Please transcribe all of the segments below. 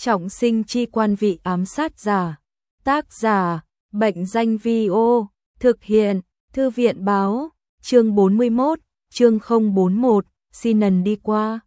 Trọng sinh chi quan vị ám sát giả. Tác giả, Bệnh danh Vi-ô. Thực hiện, Thư viện báo. Chương 41, chương 041, Sinan đi qua.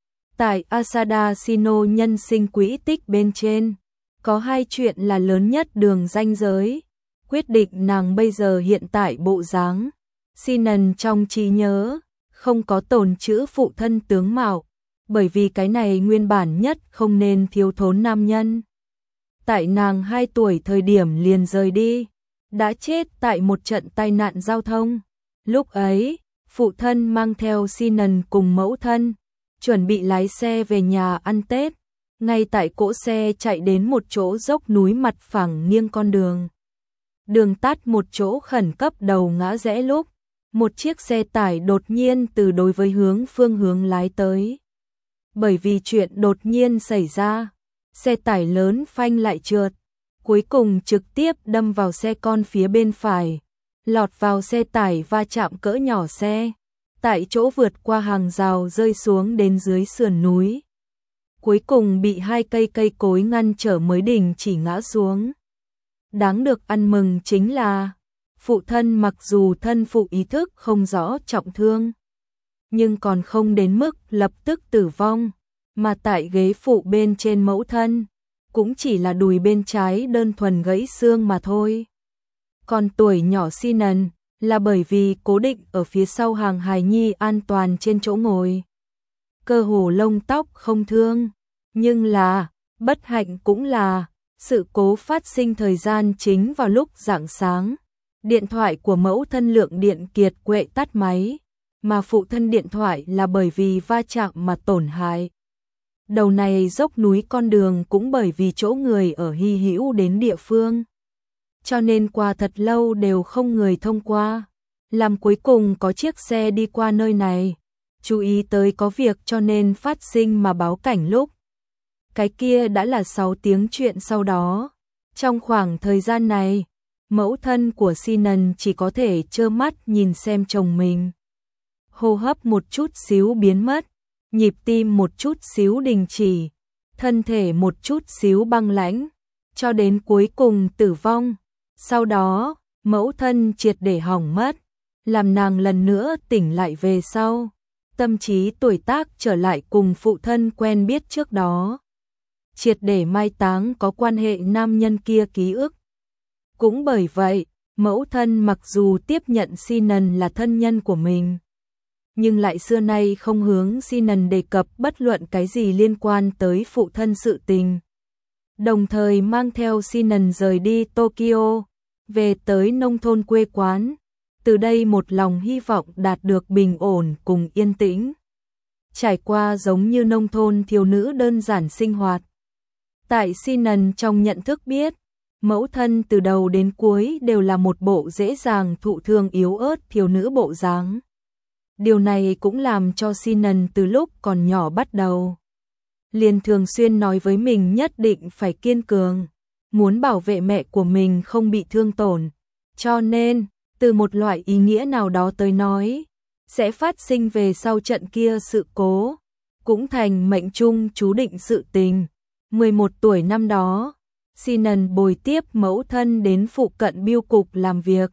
Tại Asada Sino nhân sinh quỹ tích bên trên, có hai chuyện là lớn nhất đường ranh giới, quyết định nàng bây giờ hiện tại bộ dáng. Sinan trong trí nhớ, không có tồn chữ phụ thân tướng mạo, bởi vì cái này nguyên bản nhất không nên thiếu thốn nam nhân. Tại nàng 2 tuổi thời điểm liền rời đi, đã chết tại một trận tai nạn giao thông. Lúc ấy, phụ thân mang theo Sinan cùng mẫu thân, chuẩn bị lái xe về nhà ăn Tết. Ngay tại cỗ xe chạy đến một chỗ dốc núi mặt phẳng nghiêng con đường. Đường tắt một chỗ khẩn cấp đầu ngã rẽ lúc, một chiếc xe tải đột nhiên từ đối với phương hướng lái tới. Bởi vì chuyện đột nhiên xảy ra, xe tải lớn phanh lại trượt, cuối cùng trực tiếp đâm vào xe con phía bên phải, lọt vào xe tải va chạm cỡ nhỏ xe, tại chỗ vượt qua hàng rào rơi xuống đến dưới sườn núi. Cuối cùng bị 2 cây cối ngăn trở mới đình chỉ ngã xuống. Đáng được ăn mừng chính là, phụ thân mặc dù thân phụ ý thức không rõ trọng thương, nhưng còn không đến mức lập tức tử vong, mà tại ghế phụ bên trên mẫu thân, cũng chỉ là đùi bên trái đơn thuần gãy xương mà thôi. Còn tuổi nhỏ Sinan là bởi vì cố định ở phía sau hàng hài nhi an toàn trên chỗ ngồi. Cơ hồ lông tóc không thương, nhưng là, bất hạnh cũng là, sự cố phát sinh thời gian chính vào lúc rạng sáng. Điện thoại của mẫu thân lượng điện kiệt quệ tắt máy, mà phụ thân điện thoại là bởi vì va chạm mà tổn hại. Đầu này dốc núi con đường cũng bởi vì chỗ người ở hy hữu đến địa phương, cho nên qua thật lâu đều không người thông qua. Làm cuối cùng có chiếc xe đi qua nơi này, chú ý tới có việc cho nên phát sinh mà báo cảnh lúc. Cái kia đã là 6 tiếng chuyện sau đó. Trong khoảng thời gian này, mẫu thân của Sinan chỉ có thể trơ mắt nhìn xem chồng mình. Hô hấp một chút xíu biến mất, nhịp tim một chút xíu đình chỉ, thân thể một chút xíu băng lãnh, cho đến cuối cùng tử vong. Sau đó, mẫu thân triệt để hỏng mất, làm nàng lần nữa tỉnh lại về sau. Tâm trí tuổi tác trở lại cùng phụ thân quen biết trước đó. Triệt để mai táng có quan hệ nam nhân kia ký ức. Cũng bởi vậy, mẫu thân mặc dù tiếp nhận Sinan là thân nhân của mình, nhưng lại xưa nay không hướng Sinan đề cập bất luận cái gì liên quan tới phụ thân sự tình. Đồng thời mang theo Sinan rời đi Tokyo, về tới nông thôn quê quán, từ đây một lòng hy vọng đạt được bình ổn cùng yên tĩnh. Trải qua giống như nông thôn thiếu nữ đơn giản sinh hoạt. Tại Sinan trong nhận thức biết, mẫu thân từ đầu đến cuối đều là một bộ dễ dàng thụ thương yếu ớt thiếu nữ bộ dáng. Điều này cũng làm cho Sinan từ lúc còn nhỏ bắt đầu liền thường xuyên nói với mình nhất định phải kiên cường, muốn bảo vệ mẹ của mình không bị thương tổn. Cho nên, từ một loại ý nghĩa nào đó tới nói, sẽ phát sinh về sau trận kia sự cố, cũng thành mệnh trung chú định sự tình. 11 tuổi năm đó, Sinan bồi tiếp mẫu thân đến phụ cận bưu cục làm việc.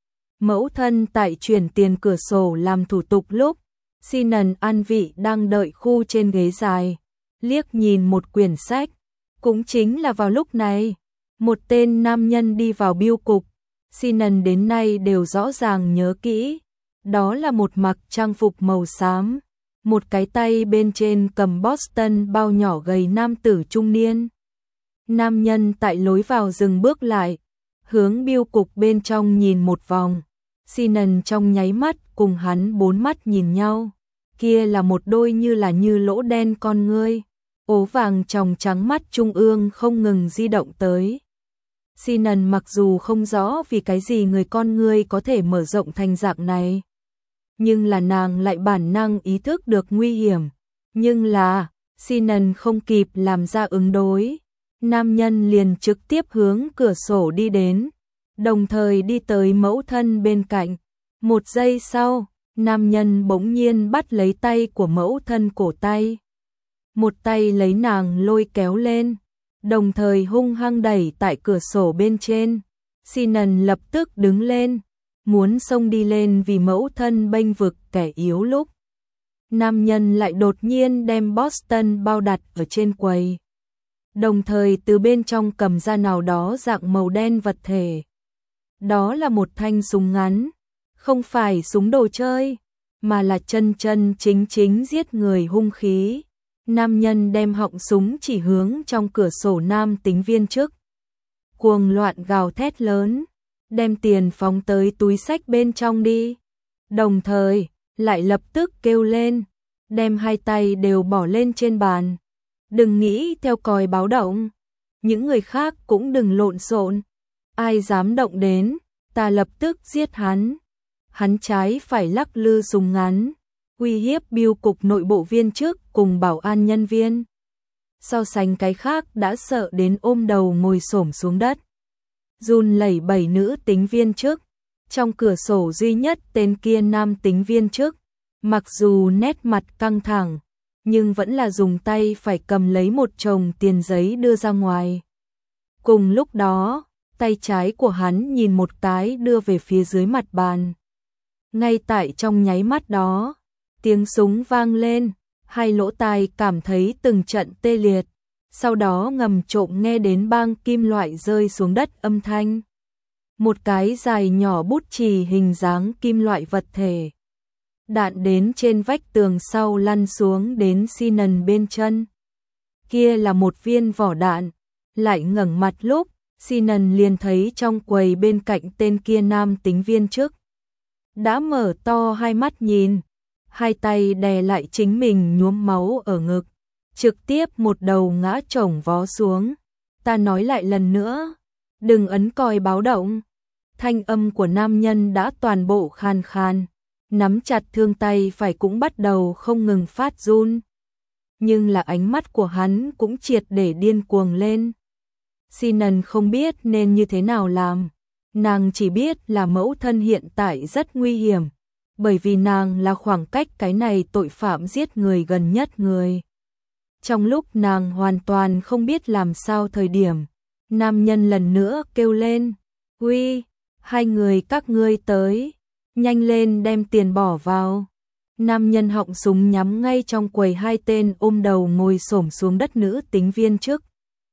Mẫu thân tại chuyển tiền cửa sổ làm thủ tục lúc, Sinan an vị đang đợi khu trên ghế dài, liếc nhìn một quyển sách. Cũng chính là vào lúc này, một tên nam nhân đi vào bưu cục, Sinan đến nay đều rõ ràng nhớ kỹ. Đó là một mặc trang phục màu xám, một cái tay bên trên cầm Boston bao nhỏ gầy nam tử trung niên. Nam nhân tại lối vào dừng bước lại, hướng bưu cục bên trong nhìn một vòng. Sinan trong nháy mắt cùng hắn 4 mắt nhìn nhau. Kia là một đôi như lỗ đen con ngươi, ố vàng tròng trắng mắt trung ương không ngừng di động tới. Sinan mặc dù không rõ vì cái gì người con ngươi có thể mở rộng thành dạng này, nhưng là nàng lại bản năng ý thức được nguy hiểm. Nhưng là, Sinan không kịp làm ra ứng đối. Nam nhân liền trực tiếp hướng cửa sổ đi đến, đồng thời đi tới mẫu thân bên cạnh. Một giây sau, nam nhân bỗng nhiên bắt lấy tay của mẫu thân cổ tay. Một tay lấy nàng lôi kéo lên, đồng thời hung hăng đẩy tại cửa sổ bên trên. Sinan lập tức đứng lên, muốn xông đi lên vì mẫu thân bênh vực kẻ yếu lúc. Nam nhân lại đột nhiên đem Boston bao đặt ở trên quầy. Đồng thời từ bên trong cầm ra nào đó dạng màu đen vật thể. Đó là một thanh súng ngắn, không phải súng đồ chơi, mà là chân chân chính chính giết người hung khí. Nam nhân đem họng súng chỉ hướng trong cửa sổ nam tính viên chức. Cuồng loạn gào thét lớn, đem tiền phóng tới túi xách bên trong đi. Đồng thời, lại lập tức kêu lên, đem hai tay đều bỏ lên trên bàn. Đừng nghĩ theo còi báo động, những người khác cũng đừng lộn xộn. Ai dám động đến, ta lập tức giết hắn. Hắn trái phải lắc lư súng ngắn, uy hiếp bưu cục nội bộ viên chức cùng bảo an nhân viên. So sánh cái khác đã sợ đến ôm đầu ngồi xổm xuống đất. Run lẩy bẩy nữ tính viên chức, trong cửa sổ duy nhất tên kia nam tính viên chức, mặc dù nét mặt căng thẳng, nhưng vẫn là dùng tay phải cầm lấy một chồng tiền giấy đưa ra ngoài. Cùng lúc đó, tay trái của hắn nhìn một cái đưa về phía dưới mặt bàn. Ngay tại trong nháy mắt đó, tiếng súng vang lên, hai lỗ tai cảm thấy từng trận tê liệt, sau đó ngầm trộm nghe đến bang kim loại rơi xuống đất âm thanh. Một cái dài nhỏ bút chì hình dáng kim loại vật thể. Đạn đến trên vách tường sau lăn xuống đến Sinan bên chân. Kia là một viên vỏ đạn, lại ngẩng mặt lúc, Sinan liền thấy trong quầy bên cạnh tên kia nam tính viên chức. Đã mở to hai mắt nhìn, hai tay đè lại chính mình nhuốm máu ở ngực, trực tiếp một đầu ngã chồng vó xuống. Ta nói lại lần nữa, đừng ấn còi báo động. Thanh âm của nam nhân đã toàn bộ khan khan, nắm chặt thương tay phải cũng bắt đầu không ngừng phát run. Nhưng là ánh mắt của hắn cũng triệt để điên cuồng lên. Sinan không biết nên như thế nào làm. Nàng chỉ biết là mẫu thân hiện tại rất nguy hiểm, bởi vì nàng là khoảng cách cái này tội phạm giết người gần nhất người. Trong lúc nàng hoàn toàn không biết làm sao thời điểm, nam nhân lần nữa kêu lên, "Uy, hai người các ngươi tới, nhanh lên đem tiền bỏ vào." Nam nhân họng súng nhắm ngay trong quầy hai tên ôm đầu ngồi xổm xuống đất nữ tính viên chức.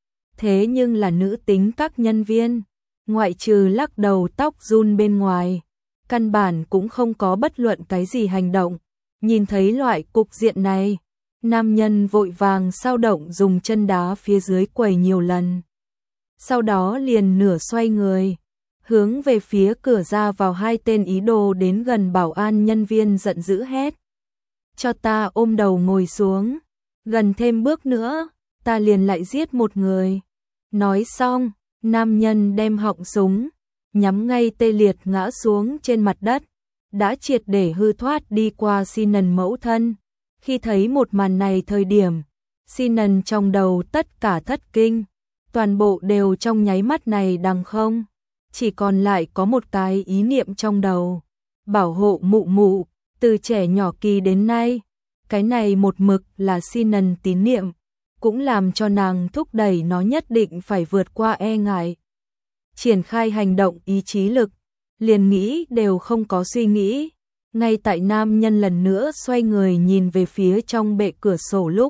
Thế nhưng là nữ tính các nhân viên, ngoại trừ lắc đầu tóc run bên ngoài, căn bản cũng không có bất luận cái gì hành động. Nhìn thấy loại cục diện này, nam nhân vội vàng sao động dùng chân đá phía dưới quầy nhiều lần. Sau đó liền nửa xoay người, hướng về phía cửa ra vào hai tên ý đồ đến gần bảo an nhân viên giận dữ hét. Cho ta ôm đầu ngồi xuống, gần thêm bước nữa, ta liền lại giết một người. Nói xong, nam nhân đem họng súng, nhắm ngay tê liệt ngã xuống trên mặt đất, đã triệt để hư thoát đi qua Sinan mẫu thân. Khi thấy một màn này thời điểm, Sinan trong đầu tất cả thất kinh, toàn bộ đều trong nháy mắt này đằng không. Chỉ còn lại có một cái ý niệm trong đầu, bảo hộ mụ mụ, từ trẻ nhỏ kỳ đến nay, cái này một mực là Sinan tín niệm, cũng làm cho nàng thúc đẩy nó nhất định phải vượt qua e ngại. Triển khai hành động ý chí lực, liền nghĩ đều không có suy nghĩ, ngay tại nam nhân lần nữa xoay người nhìn về phía trong bệ cửa sổ lúc.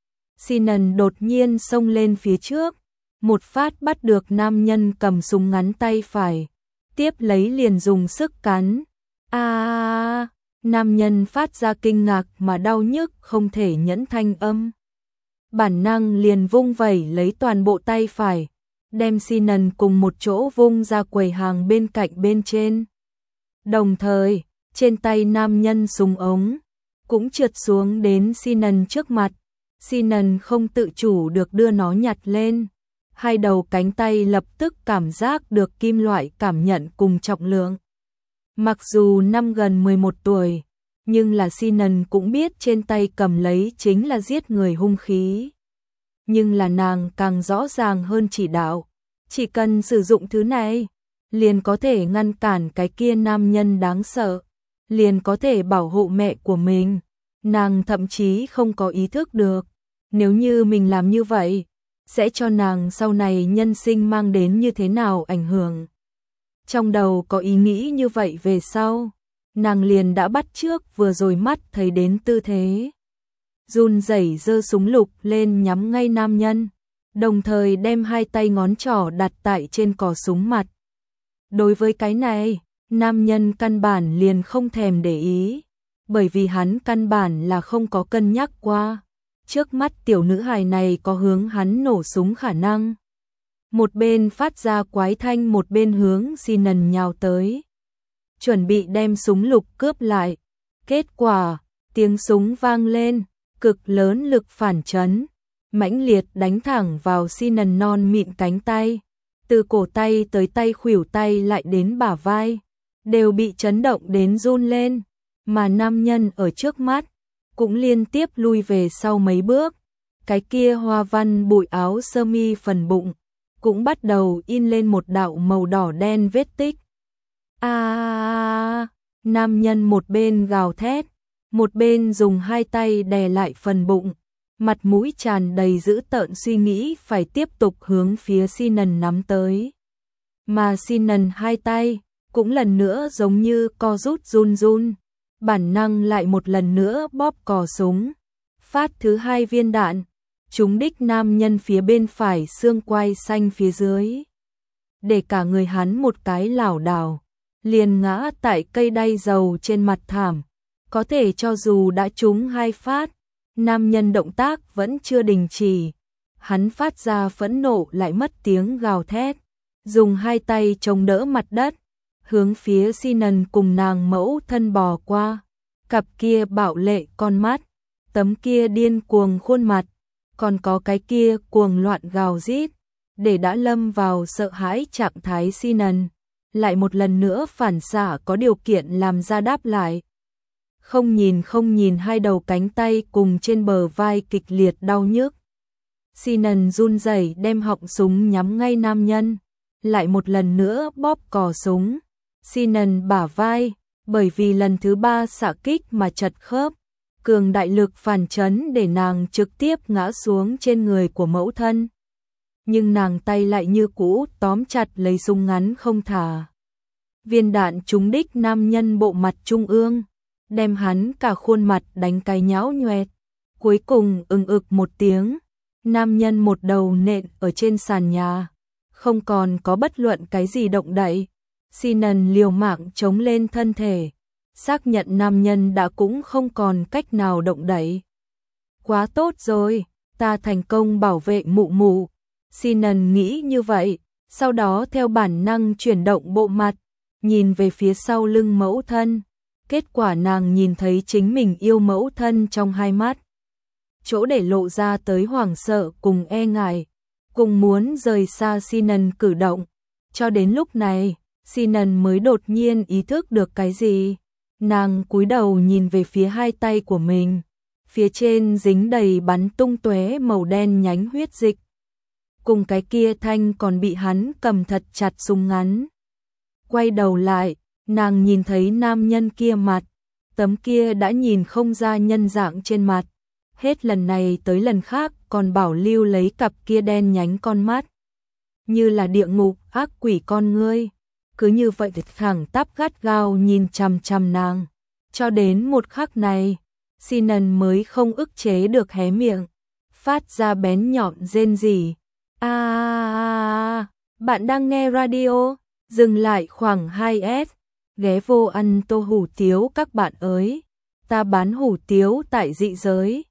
Sinan đột nhiên xông lên phía trước, một phát bắt được nam nhân cầm súng ngắn tay phải, tiếp lấy liền dùng sức cắn. Nam nhân phát ra kinh ngạc mà đau nhức không thể nhẫn thanh âm. Bản năng liền vung vẩy lấy toàn bộ tay phải, đem Sinan cùng một chỗ vung ra quầy hàng bên cạnh bên trên. Đồng thời, trên tay nam nhân súng ống cũng trượt xuống đến Sinan trước mặt. Sinan không tự chủ được đưa nó nhặt lên. Hai đầu cánh tay lập tức cảm giác được kim loại cảm nhận cùng trọng lượng. Mặc dù năm gần 11 tuổi, nhưng là Sinan cũng biết trên tay cầm lấy chính là giết người hung khí. Nhưng là nàng càng rõ ràng hơn chỉ đạo, chỉ cần sử dụng thứ này, liền có thể ngăn cản cái kia nam nhân đáng sợ, liền có thể bảo hộ mẹ của mình. Nàng thậm chí không có ý thức được, nếu như mình làm như vậy, sẽ cho nàng sau này nhân sinh mang đến như thế nào ảnh hưởng. Trong đầu có ý nghĩ như vậy về sau, nàng liền đã bắt chước vừa rồi mắt thấy đến tư thế. Run rẩy giơ súng lục lên nhắm ngay nam nhân, đồng thời đem hai tay ngón trỏ đặt tại trên cò súng mặt. Đối với cái này, nam nhân căn bản liền không thèm để ý, bởi vì hắn căn bản là không có cân nhắc qua. Trước mắt tiểu nữ hài này có hướng hắn nổ súng khả năng. Một bên phát ra quái thanh, một bên hướng Sinan nhào tới, chuẩn bị đem súng lục cướp lại. Kết quả, tiếng súng vang lên, cực lớn lực phản chấn, mãnh liệt đánh thẳng vào Sinan non mịn cánh tay. Từ cổ tay tới tay khuỷu tay lại đến bả vai, đều bị chấn động đến run lên, mà nam nhân ở trước mắt cũng liên tiếp lui về sau mấy bước. Cái kia hoa văn bụi áo sơ mi phần bụng cũng bắt đầu in lên một đạo màu đỏ đen vết tích. Nam nhân một bên gào thét, một bên dùng hai tay đè lại phần bụng, mặt mũi tràn đầy dữ tợn suy nghĩ phải tiếp tục hướng phía Sinan nắm tới. Mà Sinan hai tay cũng lần nữa giống như co rút run run, bản năng lại một lần nữa bóp cò súng, phát thứ hai viên đạn, trúng đích nam nhân phía bên phải xương quai xanh phía dưới. Để cả người hắn một cái lảo đảo, liền ngã tại cây đay dầu trên mặt thảm. Có thể cho dù đã trúng hai phát, nam nhân động tác vẫn chưa đình chỉ. Hắn phát ra phẫn nộ lại mất tiếng gào thét, dùng hai tay chống đỡ mặt đất, hướng phía Sinan cùng nàng mẫu thân bò qua. Cặp kia bạo lệ con mắt, tấm kia điên cuồng khuôn mặt, còn có cái kia cuồng loạn gào rít, để đã lâm vào sợ hãi trạng thái Sinan lại một lần nữa phản xạ có điều kiện làm ra đáp lại. Không nhìn hai đầu cánh tay cùng trên bờ vai kịch liệt đau nhức. Sinan run rẩy đem họng súng nhắm ngay nam nhân, lại một lần nữa bóp cò súng. Sinan bả vai, bởi vì lần thứ ba xạ kích mà chật khớp, cường đại lực phản chấn để nàng trực tiếp ngã xuống trên người của mẫu thân. Nhưng nàng tay lại như cũ tóm chặt lấy súng ngắn không thả. Viên đạn trúng đích nam nhân bộ mặt trung ương, đem hắn cả khuôn mặt đánh cái nhão nhoẹt. Cuối cùng ực một tiếng, nam nhân một đầu nện ở trên sàn nhà, không còn có bất luận cái gì động đậy. Sinan liều mạng chống lên thân thể, xác nhận nam nhân đã cũng không còn cách nào động đậy. Quá tốt rồi, ta thành công bảo vệ mụ mụ. Sinan nghĩ như vậy, sau đó theo bản năng chuyển động bộ mặt, nhìn về phía sau lưng mẫu thân. Kết quả nàng nhìn thấy chính mình yêu mẫu thân trong hai mắt, chỗ để lộ ra tới hoảng sợ cùng e ngại, cùng muốn rời xa Sinan cử động. Cho đến lúc này, Sinan mới đột nhiên ý thức được cái gì. Nàng cúi đầu nhìn về phía hai tay của mình, phía trên dính đầy bắn tung tóe màu đen nhánh huyết dịch, cùng cái kia thanh còn bị hắn cầm thật chặt súng ngắn. Quay đầu lại, nàng nhìn thấy nam nhân kia mặt, tấm kia đã nhìn không ra nhân dạng trên mặt, hết lần này tới lần khác còn bảo lưu lấy cặp kia đen nhánh con mắt, như là địa ngục ác quỷ con ngươi. Cứ như vậy thẳng tắp gắt gao nhìn chằm chằm nàng. Cho đến một khắc này, Sinan mới không ức chế được hé miệng, phát ra bén nhọn rên rỉ. Bạn đang nghe radio, dừng lại khoảng 2S, ghé vô ăn tô hủ tiếu các bạn ơi. Ta bán hủ tiếu tại dị giới.